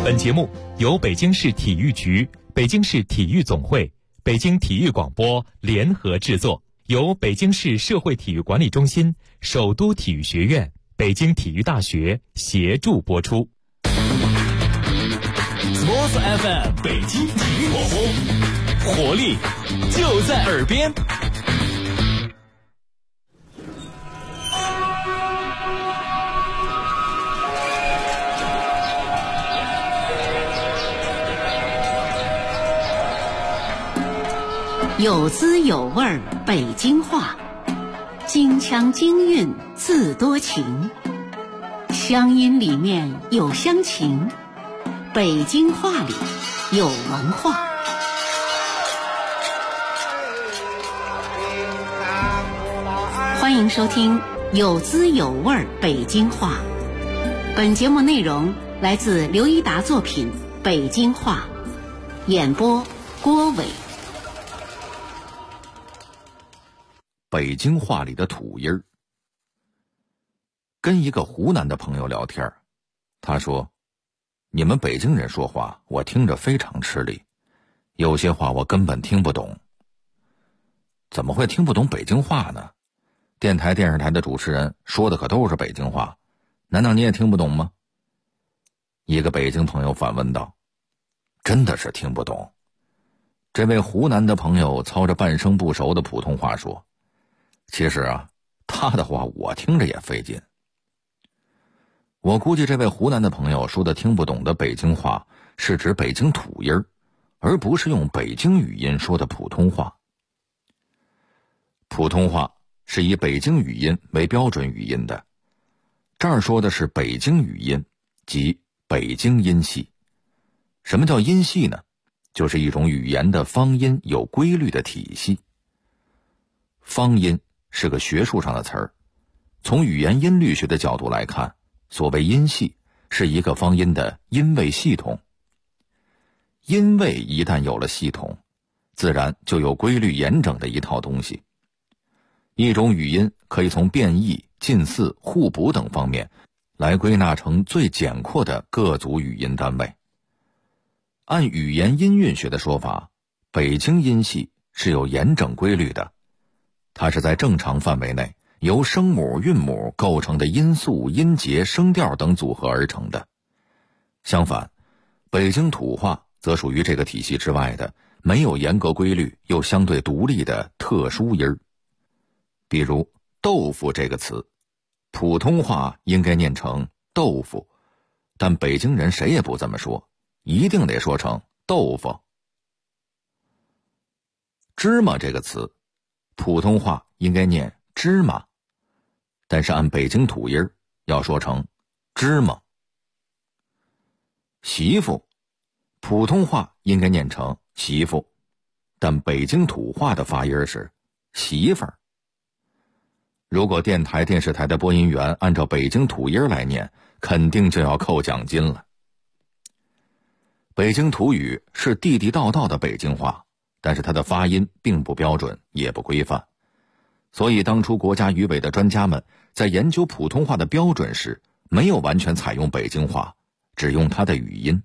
本节目由北京市体育局、北京市体育总会、北京体育广播联合制作，由北京市社会体育管理中心、首都体育学院、北京体育大学协助播出。 Sports FM 北京体育广播，活力就在耳边。 有滋有味儿北京话，京腔京韵字多情，乡音里面有乡情，北京话里有文化。欢迎收听有滋有味儿北京话。本节目内容来自刘一达作品《北京话》，演播郭伟。 北京话里的土音儿。跟一个湖南的朋友聊天，他说：“你们北京人说话，我听着非常吃力，有些话我根本听不懂。”怎么会听不懂北京话呢？电台、电视台的主持人说的可都是北京话，难道你也听不懂吗？一个北京朋友反问道：“真的是听不懂。”这位湖南的朋友操着半生不熟的普通话说：“其实啊，他的话我听着也费劲。”我估计这位湖南的朋友说的听不懂的北京话是指北京土音儿，而不是用北京语音说的普通话。普通话是以北京语音为标准语音的，这儿说的是北京语音，即北京音系。什么叫音系呢？就是一种语言的方音有规律的体系。方音是个学术上的词儿，从语言音律学的角度来看，所谓音系是一个方音的音位系统。音位一旦有了系统，自然就有规律严整的一套东西。一种语音可以从变异、近似、互补等方面来归纳成最简括的各组语音单位。按语言音韵学的说法，北京音系是有严整规律的，它是在正常范围内由声母、韵母构成的音素、音节、声调等组合而成的。相反，北京土话则属于这个体系之外的没有严格规律又相对独立的特殊音儿。比如豆腐这个词，普通话应该念成豆腐，但北京人谁也不这么说，一定得说成豆腐。芝麻这个词，普通话应该念芝麻，但是按北京土音要说成芝麻。媳妇，普通话应该念成媳妇，但北京土话的发音是媳妇儿。如果电台、电视台的播音员按照北京土音来念，肯定就要扣奖金了。北京土语是地地道道的北京话，但是它的发音并不标准，也不规范。所以当初国家语委的专家们在研究普通话的标准时，没有完全采用北京话，只用它的语音。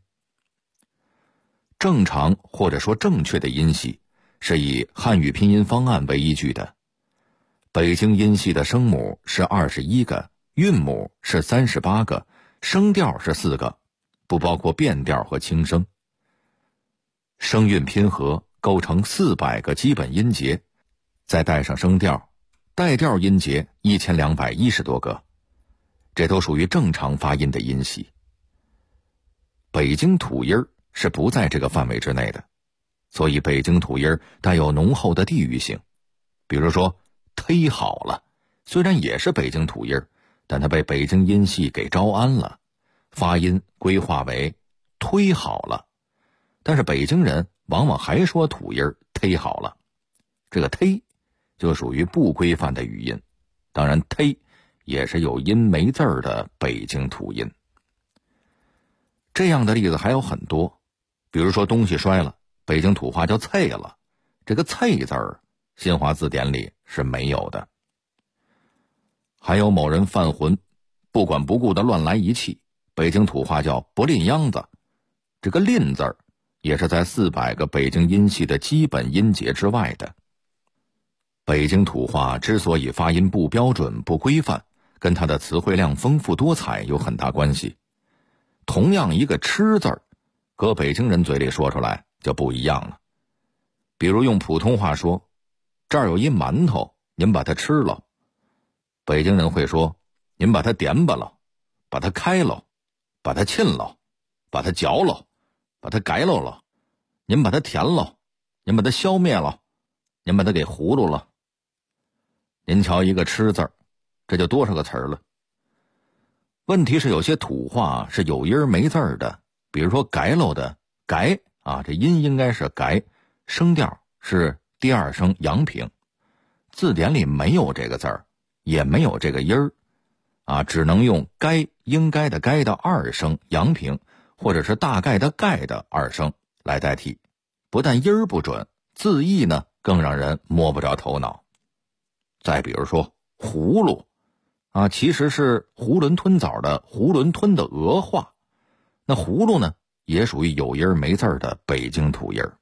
正常或者说正确的音系是以汉语拼音方案为依据的。北京音系的声母是21个，韵母是38个，声调是4个，不包括变调和轻声。声韵拼合构成400个基本音节，再带上声调，带调音节1210多个，这都属于正常发音的音系。北京土音是不在这个范围之内的，所以北京土音带有浓厚的地域性。比如说忒好了，虽然也是北京土音，但它被北京音系给招安了，发音规划为忒好了，但是北京人往往还说土音忒好了，这个忒就属于不规范的语音，当然忒也是有音没字儿的北京土音。这样的例子还有很多，比如说东西摔了，北京土话叫碎了，这个碎字儿新华字典里是没有的。还有某人犯浑，不管不顾的乱来一气，北京土话叫不吝秧子， 这个蔺字儿也是在400个北京音系的基本音节之外的。北京土话之所以发音不标准不规范，跟它的词汇量丰富多彩有很大关系。同样一个吃字儿，搁北京人嘴里说出来就不一样了。比如用普通话说，这儿有一馒头，您把它吃了，北京人会说，您把它点吧了，把它开了，把它沁了，把它嚼了，把它改了，您把它填了，您把它消灭了，您把它给葫芦了。您瞧一个吃字儿，这就多少个词儿了。问题是有些土话是有音没字儿的，比如说改喽的改啊，这音应该是改，声调是第二声阳平，字典里没有这个字儿，也没有这个音儿啊，只能用该应该的该的二声阳平，或者是大概的概的二声来代替。不但音儿不准，字义呢更让人摸不着头脑。再比如说葫芦啊，其实是囫囵吞枣的囫囵吞的俄话，那葫芦呢也属于有音没字的北京土音。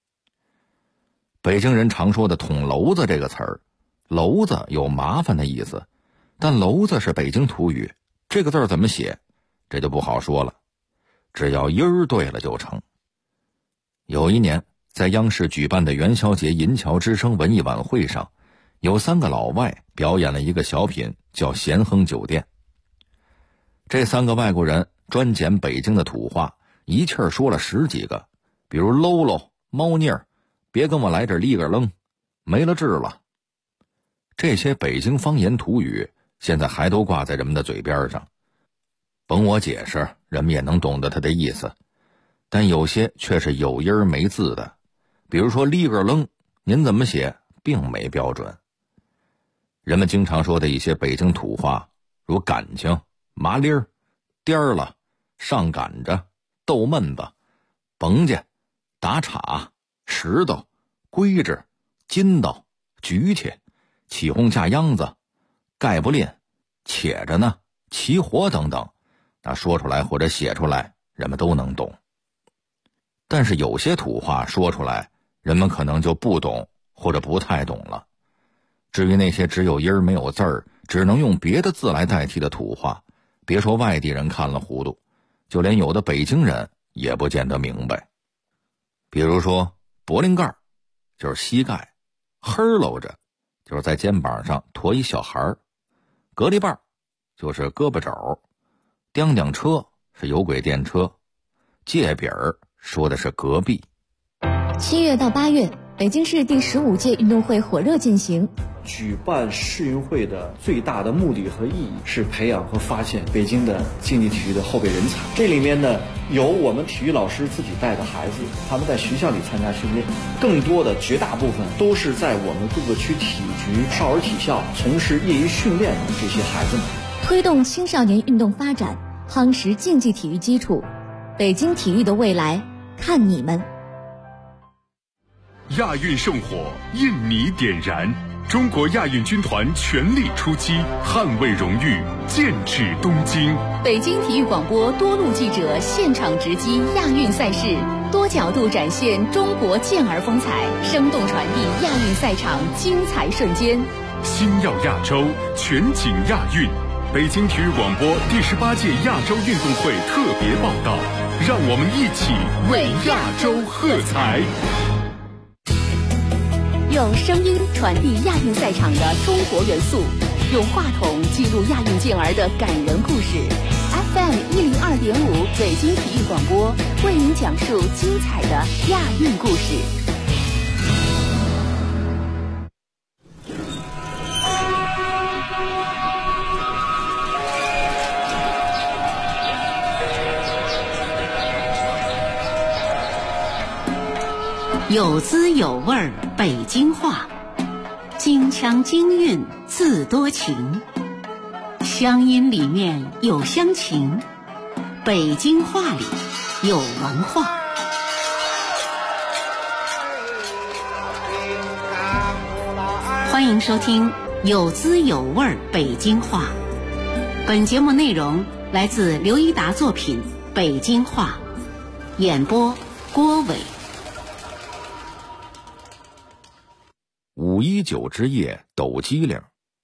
北京人常说的捅娄子这个词儿，娄子有麻烦的意思，但娄子是北京土语，这个字儿怎么写这就不好说了，只要音儿对了就成。有一年在央视举办的元宵节银桥之声文艺晚会上，有3个老外表演了一个小品叫咸亨酒店。这3个外国人专捡北京的土话，一气儿说了10几个，比如喽喽、猫腻儿、别跟我来这立个楞、没了治了。这些北京方言土语现在还都挂在人们的嘴边上，甭我解释，人们也能懂得它的意思，但有些却是有音没字的，比如说立个楞，您怎么写并没标准。人们经常说的一些北京土话，如感情、麻利儿、颠儿了、上赶着、逗闷子、甭家、打岔、石头、规制、筋道、举起、起哄架秧子、盖不吝、且着呢、起火等等，那说出来或者写出来人们都能懂。但是有些土话说出来人们可能就不懂或者不太懂了。至于那些只有音没有字儿，只能用别的字来代替的土话，别说外地人看了糊涂，就连有的北京人也不见得明白。比如说脖领盖就是膝盖，呵喽着就是在肩膀上驮一小孩儿，隔离棒就是胳膊肘，叮叮车是有轨电车，界饼说的是隔壁。 7月到8月，北京市第15届运动会火热进行。 举办世运会的最大的目的和意义是培养和发现北京的竞技体育的后备人才。这里面呢，有我们体育老师自己带的孩子，他们在学校里参加训练，更多的绝大部分都是在我们各个区体育局、少儿体校从事业余训练的这些孩子们。 推动青少年运动发展，夯实竞技体育基础，北京体育的未来看你们。 亚运圣火，印尼点燃，中国亚运军团全力出击，捍卫荣誉，剑指东京。 北京体育广播多路记者现场直击亚运赛事，多角度展现中国健儿风采，生动传递亚运赛场精彩瞬间。 星耀亚洲，全景亚运。北京体育广播第18届亚洲运动会特别报道，让我们一起为亚洲喝彩。 用声音传递亚运赛场的中国元素，用话筒记录亚运健儿的感人故事。FM 102.5北京体育广播为您讲述精彩的亚运故事。有滋有味儿北京话，京腔京韵字多情，乡音里面有乡情，北京话里有文化。欢迎收听有滋有味儿北京话。本节目内容来自刘一达作品《北京话》， 演播郭伟。 519之夜抖机灵。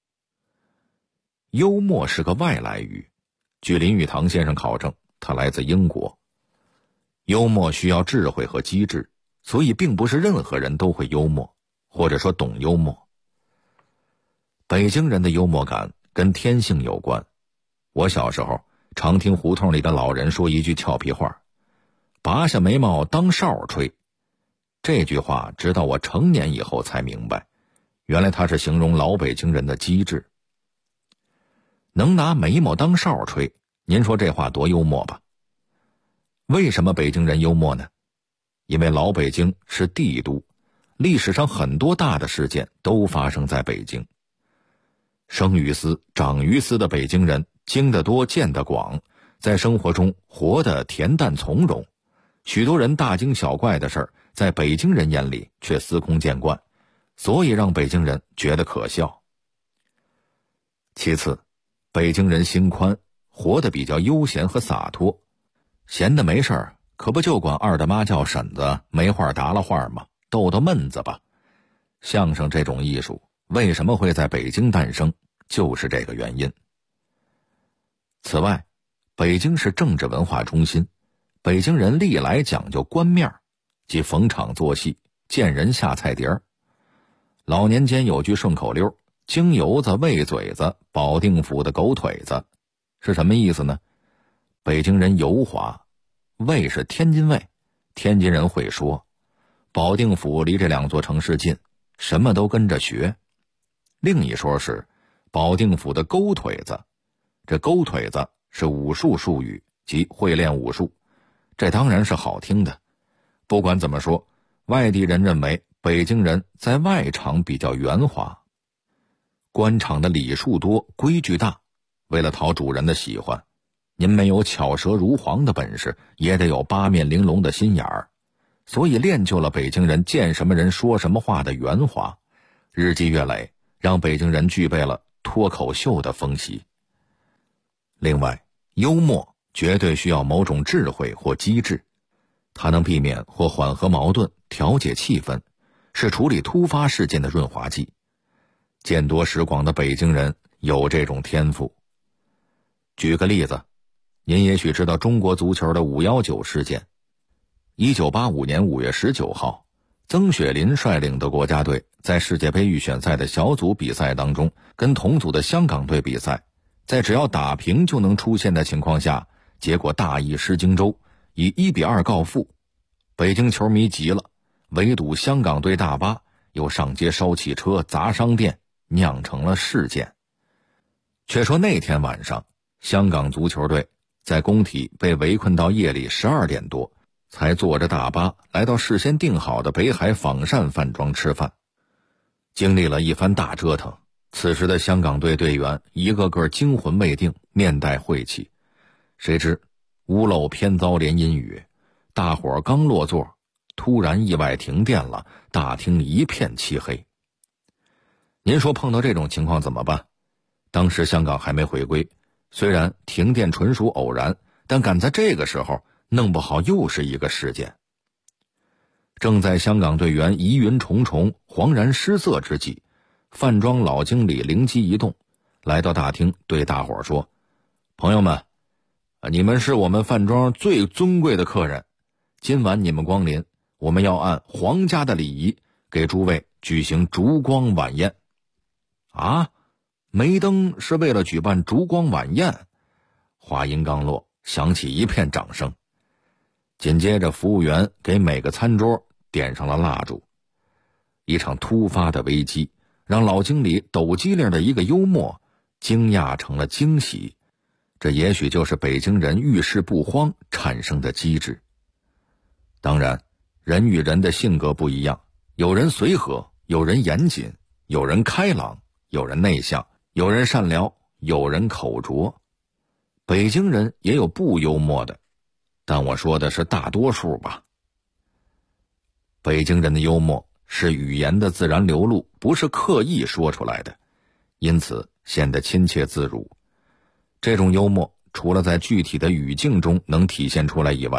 幽默是个外来语，据林语堂先生考证，它来自英国。幽默需要智慧和机智，所以并不是任何人都会幽默，或者说懂幽默。北京人的幽默感跟天性有关。我小时候常听胡同里的老人说一句俏皮话，拔下眉毛当哨吹。这句话直到我成年以后才明白，原来它是形容老北京人的机智。能拿眉毛当哨吹，您说这话多幽默吧？为什么北京人幽默呢？因为老北京是帝都，历史上很多大的事件都发生在北京。生于斯长于斯的北京人经得多见得广，在生活中活得恬淡从容，许多人大惊小怪的事儿在北京人眼里却司空见惯，所以让北京人觉得可笑。其次，北京人心宽，活得比较悠闲和洒脱，闲的没事儿可不就管二大妈叫婶子，没话搭了话吗？逗逗闷子吧。相声这种艺术为什么会在北京诞生，就是这个原因。此外，北京是政治文化中心，北京人历来讲究官面，即逢场作戏，见人下菜碟儿。老年间有句顺口溜，京油子喂嘴子，保定府的狗腿子，是什么意思呢？北京人油滑，卫是天津卫，天津人会说，保定府离这两座城市近，什么都跟着学。另一说是保定府的勾腿子，这勾腿子是武术术语，即会练武术，这当然是好听的。不管怎么说，外地人认为北京人在外场比较圆滑。官场的礼数多，规矩大，为了讨主人的喜欢，您没有巧舌如簧的本事，也得有八面玲珑的心眼儿，所以练就了北京人见什么人说什么话的圆滑，日积月累，让北京人具备了脱口秀的风习。另外，幽默绝对需要某种智慧或机智，它能避免或缓和矛盾，调节气氛，是处理突发事件的润滑剂。见多识广的北京人有这种天赋。举个例子，您也许知道中国足球的519事件。1985年5月19号，曾雪林率领的国家队在世界杯预选赛的小组比赛当中，跟同组的香港队比赛，在只要打平就能出线的情况下，结果大意失荆州，以1-2告负。北京球迷急了，围堵香港队大巴，又上街烧汽车砸商店，酿成了事件。却说那天晚上，香港足球队在工体被围困到夜里12点多，才坐着大巴来到事先订好的北海仿膳饭庄吃饭。经历了一番大折腾，此时的香港队队员一个个惊魂未定，面带晦气。谁知屋漏偏遭连阴雨，大伙刚落座，突然意外停电了，大厅一片漆黑。您说碰到这种情况怎么办？当时香港还没回归，虽然停电纯属偶然，但赶在这个时候弄不好又是一个事件。正在香港队员疑云重重、惶然失色之际，饭庄老经理灵机一动，来到大厅对大伙说：朋友们，你们是我们饭庄最尊贵的客人，今晚你们光临，我们要按皇家的礼仪给诸位举行烛光晚宴。啊，梅登是为了举办烛光晚宴？话音刚落，响起一片掌声。紧接着服务员给每个餐桌点上了蜡烛。一场突发的危机让老经理抖机灵的一个幽默惊讶成了惊喜，这也许就是北京人遇事不慌产生的机智。当然，人与人的性格不一样，有人随和，有人严谨，有人开朗，有人内向，有人善良，有人口拙。北京人也有不幽默的，但我说的是大多数吧。北京人的幽默是语言的自然流露，不是刻意说出来的，因此显得亲切自如。这种幽默除了在具体的语境中能体现出来以外，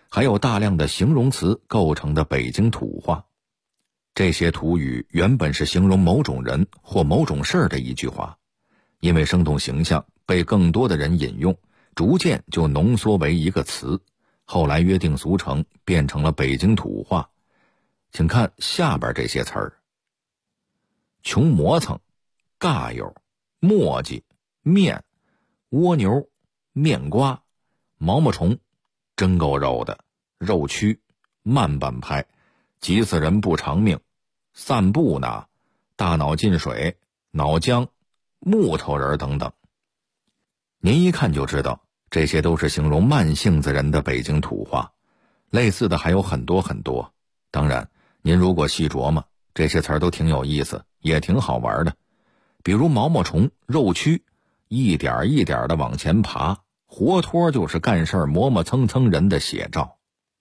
还有大量的形容词构成的北京土话。这些土语原本是形容某种人或某种事儿的一句话，因为生动形象被更多的人引用，逐渐就浓缩为一个词，后来约定俗成，变成了北京土话。请看下边这些词儿：穷磨蹭、尬友、磨叽、面、蜗牛、面瓜、毛毛虫、真够肉的、肉蛆、慢半拍、急死人不偿命、散步呢、大脑进水、脑浆、木头人等等。您一看就知道，这些都是形容慢性子人的北京土话，类似的还有很多很多。当然，您如果细琢磨，这些词儿都挺有意思，也挺好玩的。比如毛毛虫、肉蛆，一点一点的往前爬，活脱就是干事磨磨蹭蹭人的写照。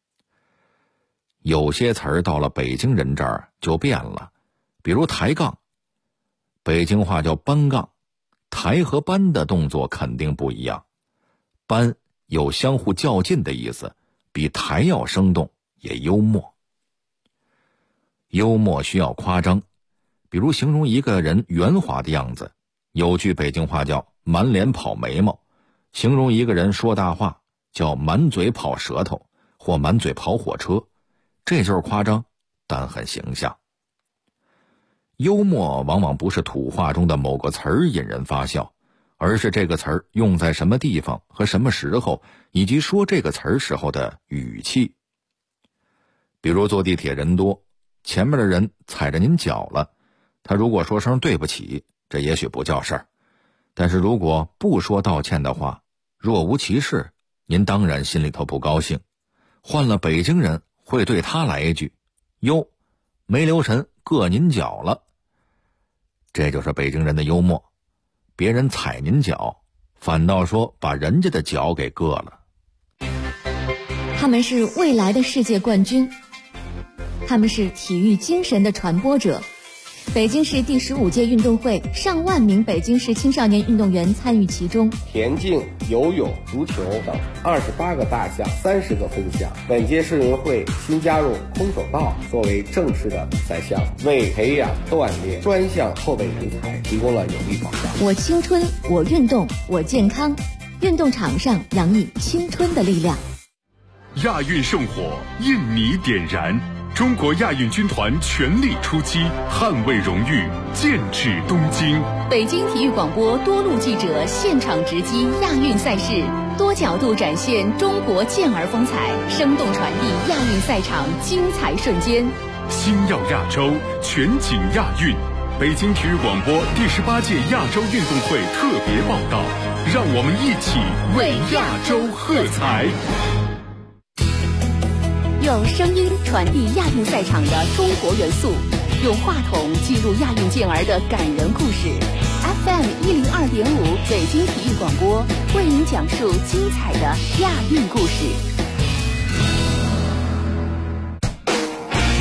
有些词儿到了北京人这儿就变了，比如抬杠，北京话叫搬杠，抬和搬的动作肯定不一样。搬有相互较劲的意思，比抬要生动，也幽默。幽默需要夸张，比如形容一个人圆滑的样子，有句北京话叫满脸跑眉毛，形容一个人说大话叫满嘴跑舌头或满嘴跑火车，这就是夸张，但很形象。幽默往往不是土话中的某个词儿引人发笑，而是这个词儿用在什么地方和什么时候，以及说这个词儿时候的语气。比如坐地铁人多，前面的人踩着您脚了，他如果说声对不起，这也许不叫事儿，但是如果不说道歉的话，若无其事，您当然心里头不高兴。换了北京人会对他来一句：哟，没留神硌您脚了。这就是北京人的幽默，别人踩您脚，反倒说把人家的脚给硌了。 他们是未来的世界冠军，他们是体育精神的传播者。北京市第15届运动会，上万名北京市青少年运动员参与其中。 田径、游泳、足球等28个大项，30个分项。本届世运会新加入空手道作为正式的比赛项，为培养锻炼专项后备人才提供了有力保障。 我青春，我运动，我健康。运动场上洋溢青春的力量。 亚运圣火印你点燃，中国亚运军团全力出击，捍卫荣誉，剑指东京。 北京体育广播多路记者现场直击亚运赛事，多角度展现中国健儿风采，生动传递亚运赛场精彩瞬间。 星耀亚洲，全景亚运。北京体育广播第18届亚洲运动会特别报道，让我们一起为亚洲喝彩。 用声音传递亚运赛场的中国元素，用话筒记录亚运健儿的感人故事。FM 102.5北京体育广播为您讲述精彩的亚运故事。